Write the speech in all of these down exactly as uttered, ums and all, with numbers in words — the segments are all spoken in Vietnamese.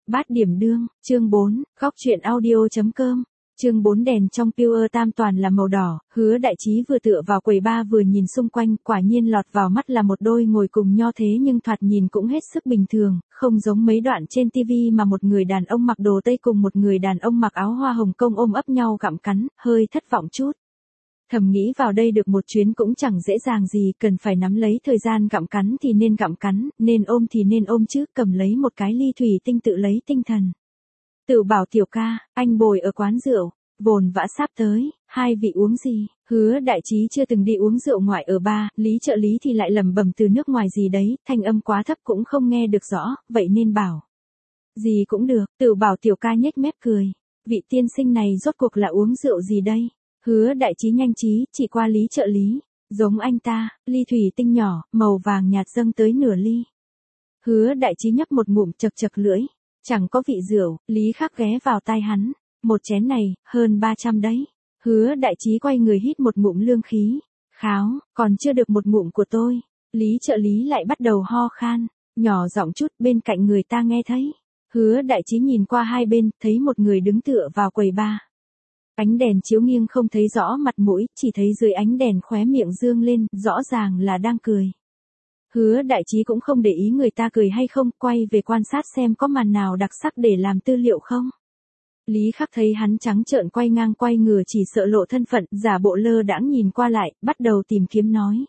Bát điểm đương, chương bốn, góc truyện audio.com. Chương bốn đèn trong Pure Tam toàn là màu đỏ, Hứa Đại Chí vừa tựa vào quầy bar vừa nhìn xung quanh, quả nhiên lọt vào mắt là một đôi ngồi cùng nho thế nhưng thoạt nhìn cũng hết sức bình thường, không giống mấy đoạn trên tivi mà một người đàn ông mặc đồ Tây cùng một người đàn ông mặc áo hoa Hồng Kông ôm ấp nhau gặm cắn, hơi thất vọng chút. Thầm nghĩ vào đây được một chuyến cũng chẳng dễ dàng gì, cần phải nắm lấy thời gian gặm cắn thì nên gặm cắn, nên ôm thì nên ôm chứ, cầm lấy một cái ly thủy tinh tự lấy tinh thần. Tự bảo tiểu ca, anh bồi ở quán rượu, vồn vã sắp tới, hai vị uống gì? Hứa Đại Chí chưa từng đi uống rượu ngoại ở bar, Lý trợ lý thì lại lẩm bẩm từ nước ngoài gì đấy, thanh âm quá thấp cũng không nghe được rõ, vậy nên bảo. Gì cũng được, tự bảo tiểu ca nhếch mép cười. Vị tiên sinh này rốt cuộc là uống rượu gì đây? Hứa Đại Chí nhanh trí, chỉ qua Lý trợ lý. Giống anh ta, ly thủy tinh nhỏ, màu vàng nhạt dâng tới nửa ly. Hứa Đại Chí nhấp một ngụm chật chật lưỡi. Chẳng có vị rượu, Lý Khắc ghé vào tai hắn. Một chén này, hơn ba trăm đấy. Hứa Đại Chí quay người hít một ngụm lương khí. Kháo, còn chưa được một ngụm của tôi. Lý trợ lý lại bắt đầu ho khan. Nhỏ giọng chút bên cạnh người ta nghe thấy. Hứa Đại Chí nhìn qua hai bên, thấy một người đứng tựa vào quầy bar. Ánh đèn chiếu nghiêng không thấy rõ mặt mũi, chỉ thấy dưới ánh đèn khóe miệng dương lên, rõ ràng là đang cười. Hứa Đại Chí cũng không để ý người ta cười hay không, quay về quan sát xem có màn nào đặc sắc để làm tư liệu không. Lý Khắc thấy hắn trắng trợn quay ngang quay ngửa chỉ sợ lộ thân phận, giả bộ lơ đãng nhìn qua lại, bắt đầu tìm kiếm nói.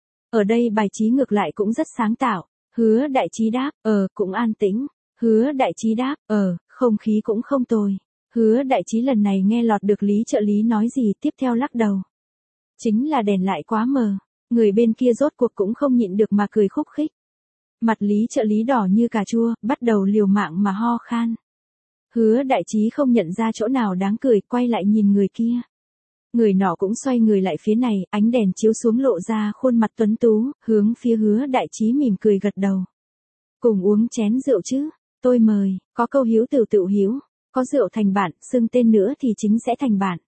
Ở đây bài trí ngược lại cũng rất sáng tạo. Hứa Đại Chí đáp, ờ, cũng an tĩnh. Hứa Đại Chí đáp, ờ, không khí cũng không tồi. Hứa Đại Chí lần này nghe lọt được Lý trợ lý nói gì, tiếp theo lắc đầu. Chính là đèn lại quá mờ. Người bên kia rốt cuộc cũng không nhịn được mà cười khúc khích. Mặt Lý trợ lý đỏ như cà chua, bắt đầu liều mạng mà ho khan. Hứa Đại Chí không nhận ra chỗ nào đáng cười, quay lại nhìn người kia. Người nọ cũng xoay người lại phía này, ánh đèn chiếu xuống lộ ra khuôn mặt tuấn tú, hướng phía Hứa Đại Chí mỉm cười gật đầu. Cùng uống chén rượu chứ, tôi mời, có câu hiếu tử tự hiếu. Có rượu thành bạn, xưng tên nữa thì chính sẽ thành bạn.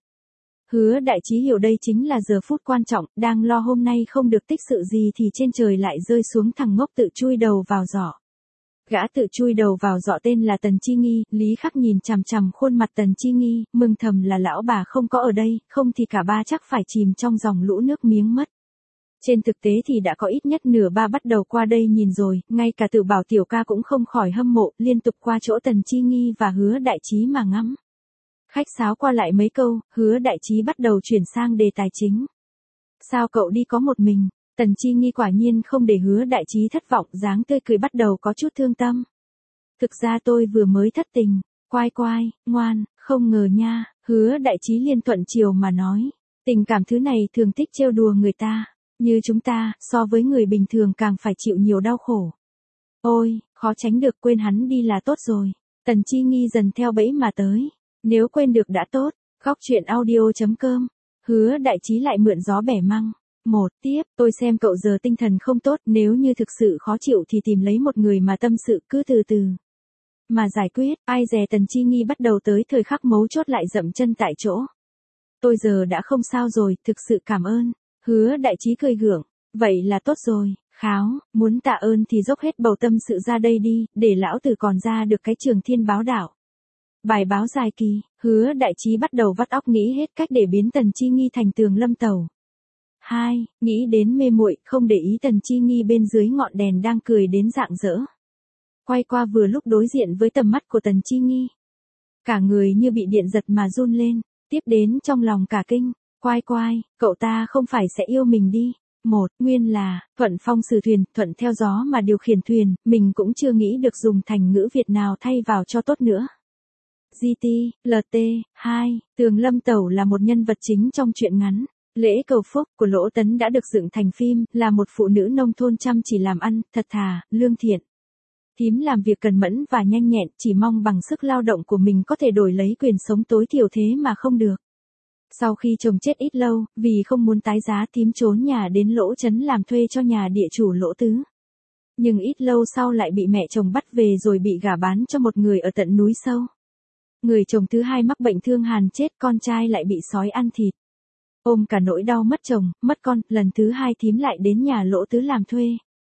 Hứa Đại Chí hiểu đây chính là giờ phút quan trọng, đang lo hôm nay không được tích sự gì thì trên trời lại rơi xuống thằng ngốc tự chui đầu vào giỏ. Gã tự chui đầu vào giỏ tên là Tần Chi Nghi, Lý Khắc nhìn chằm chằm khuôn mặt Tần Chi Nghi, mừng thầm là lão bà không có ở đây, không thì cả ba chắc phải chìm trong dòng lũ nước miếng mất. Trên thực tế thì đã có ít nhất nửa ba bắt đầu qua đây nhìn rồi, ngay cả Tự bảo tiểu ca cũng không khỏi hâm mộ, liên tục qua chỗ Tần Chi Nghi và Hứa Đại Chí mà ngắm. Khách sáo qua lại mấy câu, Hứa Đại Chí bắt đầu chuyển sang đề tài chính. Sao cậu đi có một mình? Tần Chi Nghi quả nhiên không để Hứa Đại Chí thất vọng, dáng tươi cười bắt đầu có chút thương tâm. Thực ra tôi vừa mới thất tình, quai quai, ngoan, không ngờ nha, Hứa Đại Chí liên thuận chiều mà nói. Tình cảm thứ này thường thích trêu đùa người ta. Như chúng ta, so với người bình thường càng phải chịu nhiều đau khổ. Ôi, khó tránh được, quên hắn đi là tốt rồi. Tần Chi Nghi dần theo bẫy mà tới. Nếu quên được đã tốt. Góc truyện audio.com. Hứa Đại Chí lại mượn gió bẻ măng. Một, tiếp, tôi xem cậu giờ tinh thần không tốt, nếu như thực sự khó chịu thì tìm lấy một người mà tâm sự, cứ từ từ mà giải quyết. Ai dè Tần Chi Nghi bắt đầu tới thời khắc mấu chốt lại dậm chân tại chỗ. Tôi giờ đã không sao rồi, thực sự cảm ơn. Hứa Đại Chí cười gượng, vậy là tốt rồi. Kháo, muốn tạ ơn thì dốc hết bầu tâm sự ra đây đi, để lão tử còn ra được cái Trường Thiên báo đạo. Bài báo dài kỳ, Hứa Đại Chí bắt đầu vắt óc nghĩ hết cách để biến Tần Chi Nghi thành Tường Lâm Tẩu. Hai, nghĩ đến mê muội, không để ý Tần Chi Nghi bên dưới ngọn đèn đang cười đến rạng rỡ. Quay qua vừa lúc đối diện với tầm mắt của Tần Chi Nghi. Cả người như bị điện giật mà run lên, tiếp đến trong lòng cả kinh. Quai quai, cậu ta không phải sẽ yêu mình đi. Một, nguyên là, thuận phong sử thuyền, thuận theo gió mà điều khiển thuyền, mình cũng chưa nghĩ được dùng thành ngữ Việt nào thay vào cho tốt nữa. giê tê, lờ tê, hai, Tường Lâm Tẩu là một nhân vật chính trong truyện ngắn. Lễ cầu phúc của Lỗ Tấn đã được dựng thành phim, là một phụ nữ nông thôn chăm chỉ làm ăn, thật thà, lương thiện. Thím làm việc cần mẫn và nhanh nhẹn, chỉ mong bằng sức lao động của mình có thể đổi lấy quyền sống tối thiểu thế mà không được. Sau khi chồng chết ít lâu, vì không muốn tái giá thím trốn nhà đến Lỗ Trấn làm thuê cho nhà địa chủ Lỗ Tứ. Nhưng ít lâu sau lại bị mẹ chồng bắt về rồi bị gả bán cho một người ở tận núi sâu. Người chồng thứ hai mắc bệnh thương hàn chết, con trai lại bị sói ăn thịt. Ôm cả nỗi đau mất chồng, mất con, lần thứ hai thím lại đến nhà Lỗ Tứ làm thuê.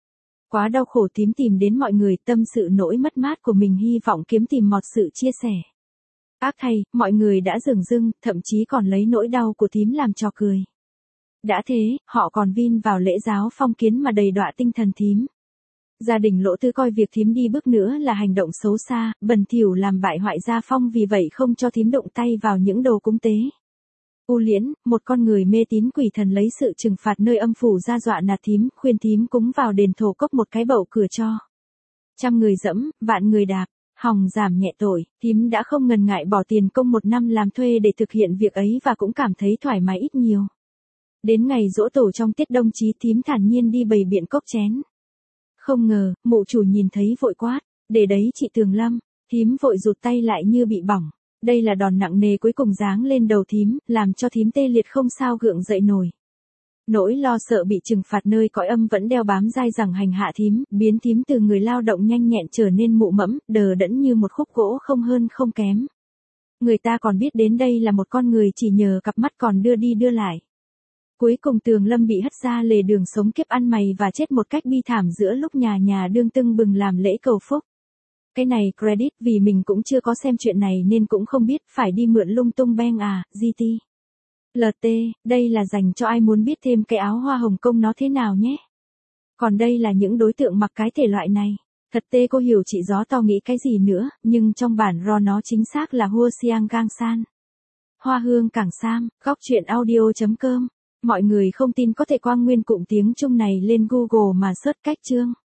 Quá đau khổ tím tìm đến mọi người tâm sự nỗi mất mát của mình hy vọng kiếm tìm một sự chia sẻ. Ác thay, mọi người đã dửng dưng, thậm chí còn lấy nỗi đau của tím làm trò cười. Đã thế, họ còn vin vào lễ giáo phong kiến mà đầy đọa tinh thần thím. Gia đình Lỗ Tư coi việc thím đi bước nữa là hành động xấu xa, bẩn thỉu làm bại hoại gia phong vì vậy không cho thím động tay vào những đồ cúng tế. U Liễn, một con người mê tín quỷ thần lấy sự trừng phạt nơi âm phủ ra dọa nạt thím, khuyên thím cúng vào đền thổ cốc một cái bậu cửa cho. Trăm người dẫm, vạn người đạp, hòng giảm nhẹ tội, thím đã không ngần ngại bỏ tiền công một năm làm thuê để thực hiện việc ấy và cũng cảm thấy thoải mái ít nhiều. Đến ngày giỗ tổ trong tiết đông chí thím thản nhiên đi bày biện cốc chén. Không ngờ, mụ chủ nhìn thấy vội quát, để đấy chị Tường Lâm, thím vội rụt tay lại như bị bỏng. Đây là đòn nặng nề cuối cùng giáng lên đầu thím, làm cho thím tê liệt không sao gượng dậy nổi. Nỗi lo sợ bị trừng phạt nơi cõi âm vẫn đeo bám dai dẳng hành hạ thím, biến thím từ người lao động nhanh nhẹn trở nên mụ mẫm, đờ đẫn như một khúc gỗ không hơn không kém. Người ta còn biết đến đây là một con người chỉ nhờ cặp mắt còn đưa đi đưa lại. Cuối cùng Tường Lâm bị hất ra lề đường sống kiếp ăn mày và chết một cách bi thảm giữa lúc nhà nhà đương tưng bừng làm lễ cầu phúc. Cái này credit vì mình cũng chưa có xem chuyện này nên cũng không biết phải đi mượn lung tung beng à, giê tê. lờ tê, đây là dành cho ai muốn biết thêm cái áo hoa Hồng Kông nó thế nào nhé. Còn đây là những đối tượng mặc cái thể loại này. Thật tê cô hiểu chị gió to nghĩ cái gì nữa, nhưng trong bản raw nó chính xác là Hua Xiang Gang San. Hoa hương cảng sam, góc truyện audio chấm com. Mọi người không tin có thể quang nguyên cụm tiếng Trung này lên Google mà search cách chương.